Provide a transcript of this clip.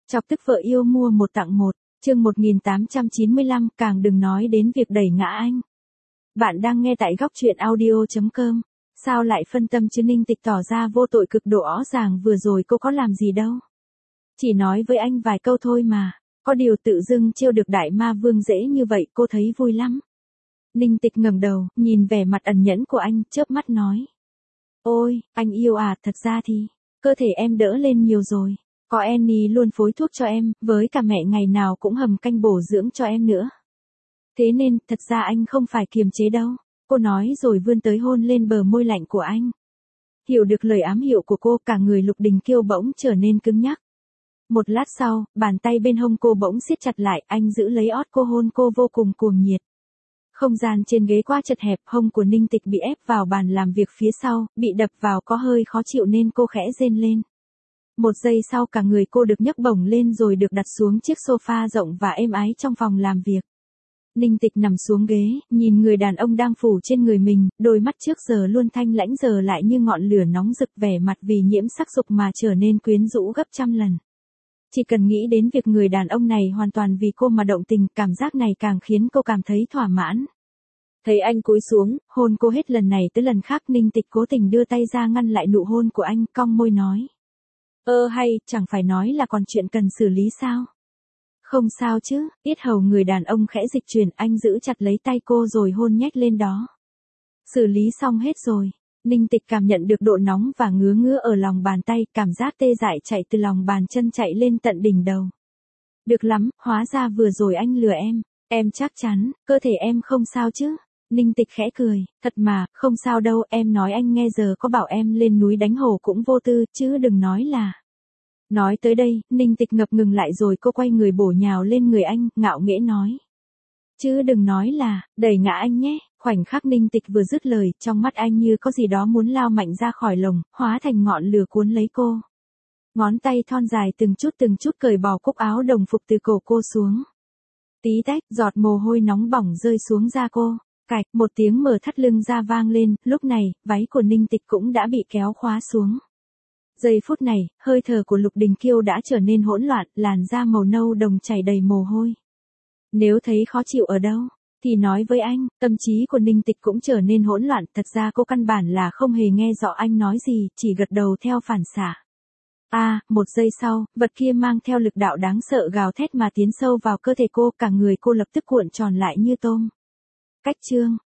Chọc tức vợ yêu mua một tặng một, chương 1895, càng đừng nói đến việc đẩy ngã anh. Bạn đang nghe tại góc truyện audio.com. Sao lại phân tâm chứ? Ninh Tịch tỏ ra vô tội cực độ, rõ ràng vừa rồi cô có làm gì đâu. Chỉ nói với anh vài câu thôi mà, có điều tự dưng trêu được đại ma vương dễ như vậy cô thấy vui lắm. Ninh Tịch ngẩng đầu, nhìn vẻ mặt ẩn nhẫn của anh, chớp mắt nói. Ôi, anh yêu à, thật ra thì, cơ thể em đỡ lên nhiều rồi. Có Annie luôn phối thuốc cho em, với cả mẹ ngày nào cũng hầm canh bổ dưỡng cho em nữa. Thế nên, thật ra anh không phải kiềm chế đâu. Cô nói rồi vươn tới hôn lên bờ môi lạnh của anh. Hiểu được lời ám hiệu của cô, cả người Lục Đình Kiêu bỗng trở nên cứng nhắc. Một lát sau, bàn tay bên hông cô bỗng siết chặt lại, anh giữ lấy ót cô, hôn cô vô cùng cuồng nhiệt. Không gian trên ghế quá chật hẹp, hông của Ninh Tịch bị ép vào bàn làm việc phía sau, bị đập vào có hơi khó chịu nên cô khẽ rên lên. Một giây sau cả người cô được nhấc bổng lên rồi được đặt xuống chiếc sofa rộng và êm ái trong phòng làm việc. Ninh Tịch nằm xuống ghế, nhìn người đàn ông đang phủ trên người mình, đôi mắt trước giờ luôn thanh lãnh giờ lại như ngọn lửa nóng rực, vẻ mặt vì nhiễm sắc dục mà trở nên quyến rũ gấp trăm lần. Chỉ cần nghĩ đến việc người đàn ông này hoàn toàn vì cô mà động tình, cảm giác này càng khiến cô cảm thấy thỏa mãn. Thấy anh cúi xuống, hôn cô hết lần này tới lần khác, Ninh Tịch cố tình đưa tay ra ngăn lại nụ hôn của anh, cong môi nói. Hay, chẳng phải nói là còn chuyện cần xử lý sao? Không sao chứ, yết hầu người đàn ông khẽ dịch chuyển, anh giữ chặt lấy tay cô rồi hôn nhét lên đó. Xử lý xong hết rồi. Ninh Tịch cảm nhận được độ nóng và ngứa ngứa ở lòng bàn tay, cảm giác tê dại chạy từ lòng bàn chân chạy lên tận đỉnh đầu. Được lắm, hóa ra vừa rồi anh lừa em. Em chắc chắn, cơ thể em không sao chứ? Ninh Tịch khẽ cười, thật mà, không sao đâu, em nói anh nghe giờ có bảo em lên núi đánh hổ cũng vô tư, chứ đừng nói là. Nói tới đây, Ninh Tịch ngập ngừng lại rồi cô quay người bổ nhào lên người anh, ngạo nghễ nói. Chứ đừng nói là, đẩy ngã anh nhé. Khoảnh khắc Ninh Tịch vừa dứt lời, trong mắt anh như có gì đó muốn lao mạnh ra khỏi lồng, hóa thành ngọn lửa cuốn lấy cô. Ngón tay thon dài từng chút cởi bỏ cúc áo đồng phục từ cổ cô xuống. Tí tách, giọt mồ hôi nóng bỏng rơi xuống da cô. Cạch, một tiếng mở thắt lưng ra vang lên, lúc này, váy của Ninh Tịch cũng đã bị kéo khóa xuống. Giây phút này, hơi thở của Lục Đình Kiêu đã trở nên hỗn loạn, làn da màu nâu đồng chảy đầy mồ hôi. Nếu thấy khó chịu ở đâu, thì nói với anh. Tâm trí của Ninh Tịch cũng trở nên hỗn loạn, thật ra cô căn bản là không hề nghe rõ anh nói gì, chỉ gật đầu theo phản xạ. Một giây sau, vật kia mang theo lực đạo đáng sợ gào thét mà tiến sâu vào cơ thể cô, cả người cô lập tức cuộn tròn lại như tôm. Cách chương